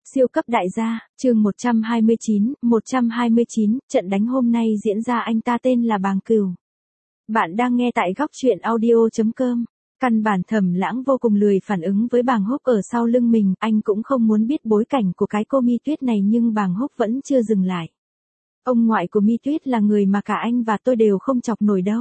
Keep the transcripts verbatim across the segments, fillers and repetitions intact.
Siêu cấp đại gia, chương một trăm hai mươi chín, một trăm hai mươi chín, trận đánh hôm nay diễn ra anh ta tên là Bàng Cửu. Bạn đang nghe tại góc truyện audio chấm com. Căn bản Thẩm Lãng vô cùng lười phản ứng với Bàng Húc ở sau lưng mình, anh cũng không muốn biết bối cảnh của cái cô Mi Tuyết này nhưng Bàng Húc vẫn chưa dừng lại. Ông ngoại của Mi Tuyết là người mà cả anh và tôi đều không chọc nổi đâu.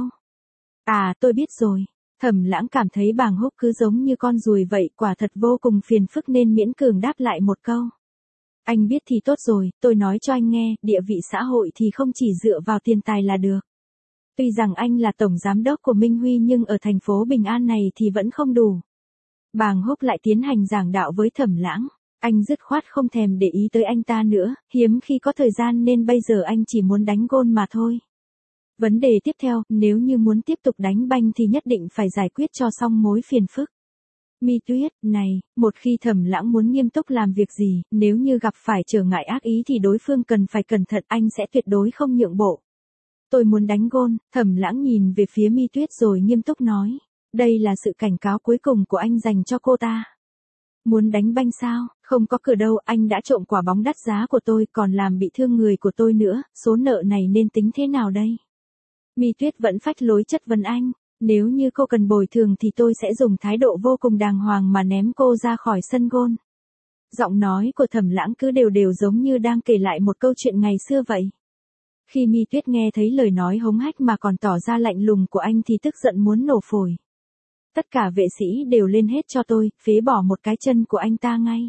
À, tôi biết rồi. Thẩm Lãng cảm thấy Bàng Húc cứ giống như con ruồi vậy, quả thật vô cùng phiền phức nên miễn cường đáp lại một câu. Anh biết thì tốt rồi, tôi nói cho anh nghe, địa vị xã hội thì không chỉ dựa vào tiền tài là được. Tuy rằng anh là tổng giám đốc của Minh Huy nhưng ở thành phố Bình An này thì vẫn không đủ. Bàng Húc lại tiến hành giảng đạo với Thẩm Lãng. Anh dứt khoát không thèm để ý tới anh ta nữa, hiếm khi có thời gian nên bây giờ anh chỉ muốn đánh gôn mà thôi. Vấn đề tiếp theo, nếu như muốn tiếp tục đánh banh thì nhất định phải giải quyết cho xong mối phiền phức. Mi Tuyết, này, một khi Thẩm Lãng muốn nghiêm túc làm việc gì, nếu như gặp phải trở ngại ác ý thì đối phương cần phải cẩn thận, anh sẽ tuyệt đối không nhượng bộ. Tôi muốn đánh gôn. Thẩm Lãng nhìn về phía Mi Tuyết rồi nghiêm túc nói. Đây là sự cảnh cáo cuối cùng của anh dành cho cô ta. Muốn đánh banh sao? Không có cửa đâu, anh đã trộm quả bóng đắt giá của tôi còn làm bị thương người của tôi nữa, số nợ này nên tính thế nào đây? Mi Tuyết vẫn phách lối chất vấn anh. Nếu như cô cần bồi thường thì tôi sẽ dùng thái độ vô cùng đàng hoàng mà ném cô ra khỏi sân gôn. Giọng nói của Thẩm Lãng cứ đều đều giống như đang kể lại một câu chuyện ngày xưa vậy. Khi Mi Tuyết nghe thấy lời nói hống hách mà còn tỏ ra lạnh lùng của anh thì tức giận muốn nổ phổi. Tất cả vệ sĩ đều lên hết cho tôi, phế bỏ một cái chân của anh ta ngay.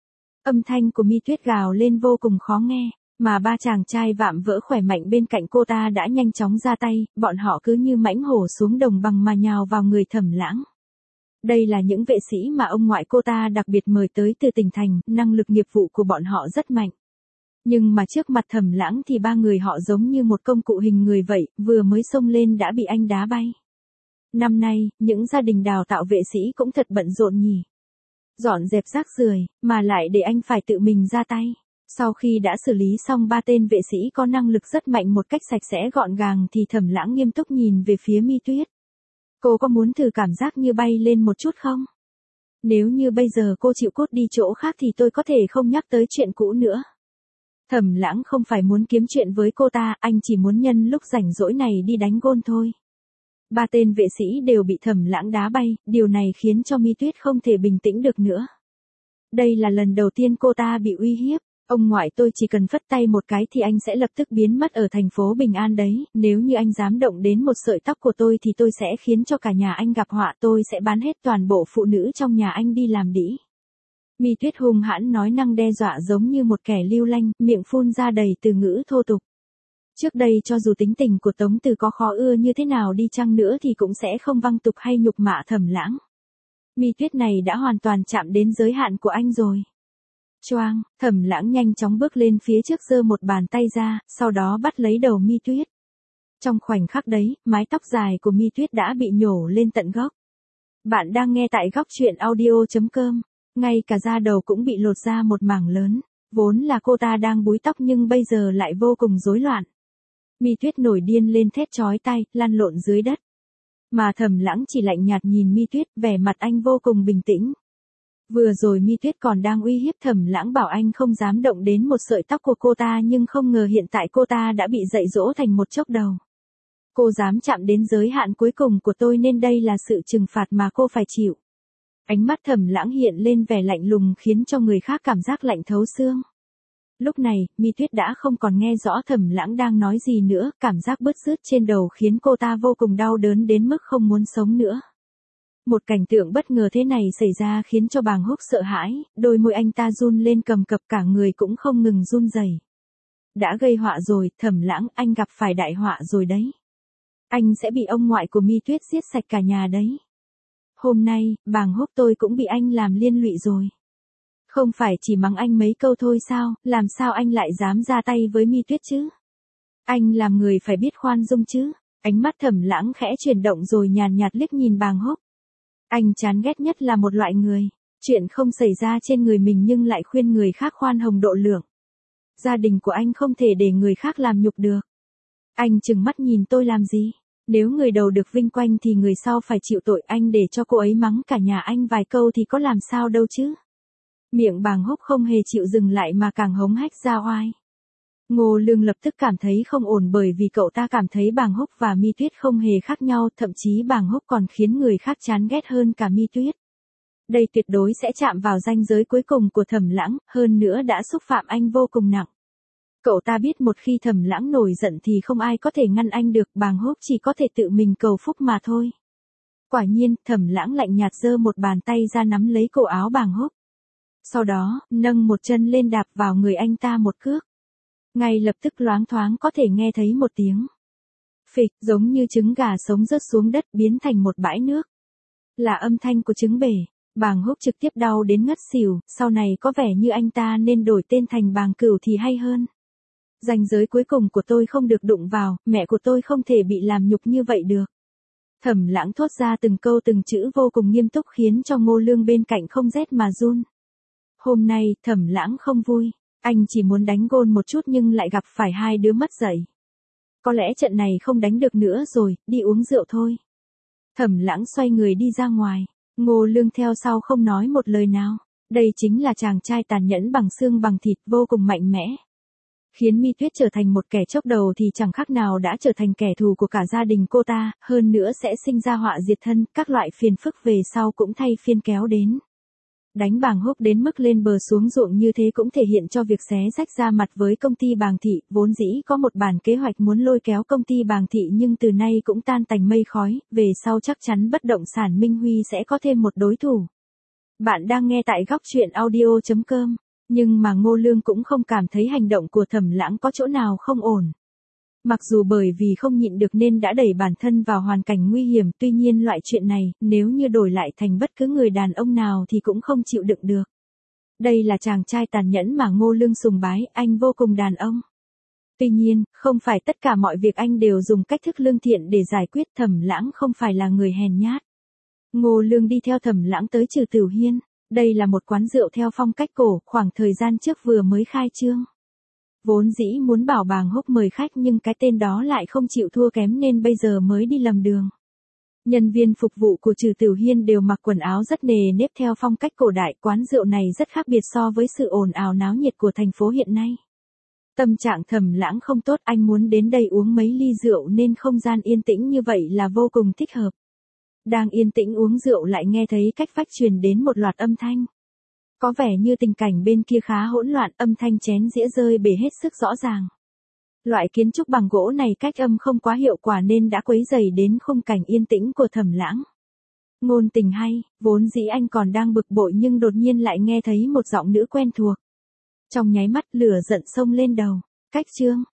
Âm thanh của Mi Tuyết gào lên vô cùng khó nghe. Mà ba chàng trai vạm vỡ khỏe mạnh bên cạnh cô ta đã nhanh chóng ra tay, bọn họ cứ như mãnh hổ xuống đồng bằng mà nhào vào người Thẩm Lãng. Đây là những vệ sĩ mà ông ngoại cô ta đặc biệt mời tới từ tỉnh thành, năng lực nghiệp vụ của bọn họ rất mạnh. Nhưng mà trước mặt Thẩm Lãng thì ba người họ giống như một công cụ hình người vậy, vừa mới xông lên đã bị anh đá bay. Năm nay, những gia đình đào tạo vệ sĩ cũng thật bận rộn nhỉ. Dọn dẹp rác rưởi, mà lại để anh phải tự mình ra tay. Sau khi đã xử lý xong ba tên vệ sĩ có năng lực rất mạnh một cách sạch sẽ gọn gàng thì Thẩm Lãng nghiêm túc nhìn về phía Mi Tuyết. Cô có muốn thử cảm giác như bay lên một chút không? Nếu như bây giờ cô chịu cút đi chỗ khác thì tôi có thể không nhắc tới chuyện cũ nữa. Thẩm Lãng không phải muốn kiếm chuyện với cô ta, anh chỉ muốn nhân lúc rảnh rỗi này đi đánh gôn thôi. Ba tên vệ sĩ đều bị Thẩm Lãng đá bay, điều này khiến cho Mi Tuyết không thể bình tĩnh được nữa. Đây là lần đầu tiên cô ta bị uy hiếp. Ông ngoại tôi chỉ cần phất tay một cái thì anh sẽ lập tức biến mất ở thành phố Bình An đấy, nếu như anh dám động đến một sợi tóc của tôi thì tôi sẽ khiến cho cả nhà anh gặp họa, tôi sẽ bán hết toàn bộ phụ nữ trong nhà anh đi làm đĩ. Mi Tuyết hung hãn nói năng đe dọa giống như một kẻ lưu lanh, miệng phun ra đầy từ ngữ thô tục. Trước đây cho dù tính tình của Tống Từ có khó ưa như thế nào đi chăng nữa thì cũng sẽ không văng tục hay nhục mạ Thẩm Lãng. Mi Tuyết này đã hoàn toàn chạm đến giới hạn của anh rồi. Choang, Thẩm Lãng nhanh chóng bước lên phía trước giơ một bàn tay ra, sau đó bắt lấy đầu Mi Tuyết. Trong khoảnh khắc đấy, mái tóc dài của Mi Tuyết đã bị nhổ lên tận gốc. Bạn đang nghe tại góc truyện audio chấm com, ngay cả da đầu cũng bị lột ra một mảng lớn, vốn là cô ta đang búi tóc nhưng bây giờ lại vô cùng rối loạn. Mi Tuyết nổi điên lên thét chói tai, lăn lộn dưới đất. Mà Thẩm Lãng chỉ lạnh nhạt nhìn Mi Tuyết, vẻ mặt anh vô cùng bình tĩnh. Vừa rồi Mi Tuyết còn đang uy hiếp Thẩm Lãng bảo anh không dám động đến một sợi tóc của cô ta nhưng không ngờ hiện tại cô ta đã bị dạy dỗ thành một chốc đầu. Cô dám chạm đến giới hạn cuối cùng của tôi nên đây là sự trừng phạt mà cô phải chịu. Ánh mắt Thẩm Lãng hiện lên vẻ lạnh lùng khiến cho người khác cảm giác lạnh thấu xương. Lúc này, Mi Tuyết đã không còn nghe rõ Thẩm Lãng đang nói gì nữa, cảm giác bứt rứt trên đầu khiến cô ta vô cùng đau đớn đến mức không muốn sống nữa. Một cảnh tượng bất ngờ thế này xảy ra khiến cho Bàng Húc sợ hãi, đôi môi anh ta run lên cầm cập cả người cũng không ngừng run rẩy. Đã gây họa rồi, Thẩm Lãng, anh gặp phải đại họa rồi đấy. Anh sẽ bị ông ngoại của Mi Tuyết giết sạch cả nhà đấy. Hôm nay, Bàng Húc tôi cũng bị anh làm liên lụy rồi. Không phải chỉ mắng anh mấy câu thôi sao, làm sao anh lại dám ra tay với Mi Tuyết chứ? Anh làm người phải biết khoan dung chứ. Ánh mắt Thẩm Lãng khẽ chuyển động rồi nhàn nhạt liếc nhìn Bàng Húc. Anh chán ghét nhất là một loại người, chuyện không xảy ra trên người mình nhưng lại khuyên người khác khoan hồng độ lượng. Gia đình của anh không thể để người khác làm nhục được. Anh trừng mắt nhìn tôi làm gì? Nếu người đầu được vinh quanh thì người sau phải chịu tội, anh để cho cô ấy mắng cả nhà anh vài câu thì có làm sao đâu chứ? Miệng Bàng Húc không hề chịu dừng lại mà càng hống hách ra oai. Ngô Lương lập tức cảm thấy không ổn bởi vì cậu ta cảm thấy Bàng Húc và Mi Tuyết không hề khác nhau, thậm chí Bàng Húc còn khiến người khác chán ghét hơn cả Mi Tuyết. Đây tuyệt đối sẽ chạm vào ranh giới cuối cùng của Thẩm Lãng, hơn nữa đã xúc phạm anh vô cùng nặng. Cậu ta biết một khi Thẩm Lãng nổi giận thì không ai có thể ngăn anh được, Bàng Húc chỉ có thể tự mình cầu phúc mà thôi. Quả nhiên, Thẩm Lãng lạnh nhạt giơ một bàn tay ra nắm lấy cổ áo Bàng Húc. Sau đó, nâng một chân lên đạp vào người anh ta một cước. Ngay lập tức loáng thoáng có thể nghe thấy một tiếng phịch, giống như trứng gà sống rớt xuống đất biến thành một bãi nước. Là âm thanh của trứng bể. Bàng Húc trực tiếp đau đến ngất xỉu, sau này có vẻ như anh ta nên đổi tên thành Bàng Cửu thì hay hơn. Ranh giới cuối cùng của tôi không được đụng vào, mẹ của tôi không thể bị làm nhục như vậy được. Thẩm Lãng thốt ra từng câu từng chữ vô cùng nghiêm túc khiến cho Ngô Lương bên cạnh không rét mà run. Hôm nay, Thẩm Lãng không vui, anh chỉ muốn đánh gôn một chút nhưng lại gặp phải hai đứa mất dạy. Có lẽ trận này không đánh được nữa rồi, đi uống rượu thôi. Thẩm Lãng xoay người đi ra ngoài, Ngô Lương theo sau không nói một lời nào. Đây chính là chàng trai tàn nhẫn bằng xương bằng thịt vô cùng mạnh mẽ. Khiến Mi Tuyết trở thành một kẻ chốc đầu thì chẳng khác nào đã trở thành kẻ thù của cả gia đình cô ta, hơn nữa sẽ sinh ra họa diệt thân, các loại phiền phức về sau cũng thay phiên kéo đến. Đánh Bàng Húc đến mức lên bờ xuống ruộng như thế cũng thể hiện cho việc xé rách ra mặt với công ty Bàng Thị, vốn dĩ có một bản kế hoạch muốn lôi kéo công ty Bàng Thị nhưng từ nay cũng tan tành mây khói, về sau chắc chắn bất động sản Minh Huy sẽ có thêm một đối thủ. Bạn đang nghe tại góc truyện audio chấm com, nhưng mà Ngô Lương cũng không cảm thấy hành động của Thẩm Lãng có chỗ nào không ổn. Mặc dù bởi vì không nhịn được nên đã đẩy bản thân vào hoàn cảnh nguy hiểm, tuy nhiên loại chuyện này, nếu như đổi lại thành bất cứ người đàn ông nào thì cũng không chịu đựng được. Đây là chàng trai tàn nhẫn mà Ngô Lương sùng bái, anh vô cùng đàn ông. Tuy nhiên, không phải tất cả mọi việc anh đều dùng cách thức lương thiện để giải quyết, Thẩm Lãng không phải là người hèn nhát. Ngô Lương đi theo Thẩm Lãng tới Trừ Tửu Hiên, đây là một quán rượu theo phong cách cổ, khoảng thời gian trước vừa mới khai trương. Vốn dĩ muốn bảo Bàng Húc mời khách nhưng cái tên đó lại không chịu thua kém nên bây giờ mới đi lầm đường. Nhân viên phục vụ của Trừ Tửu Hiên đều mặc quần áo rất nề nếp theo phong cách cổ đại, quán rượu này rất khác biệt so với sự ồn ào náo nhiệt của thành phố hiện nay. Tâm trạng Thẩm Lãng không tốt, anh muốn đến đây uống mấy ly rượu nên không gian yên tĩnh như vậy là vô cùng thích hợp. Đang yên tĩnh uống rượu lại nghe thấy cách vách truyền đến một loạt âm thanh. Có vẻ như tình cảnh bên kia khá hỗn loạn, âm thanh chén dĩa rơi bể hết sức rõ ràng. Loại kiến trúc bằng gỗ này cách âm không quá hiệu quả nên đã quấy rầy đến khung cảnh yên tĩnh của Thẩm Lãng. Ngôn tình hay, vốn dĩ anh còn đang bực bội nhưng đột nhiên lại nghe thấy một giọng nữ quen thuộc. Trong nháy mắt lửa giận xông lên đầu, cách chương,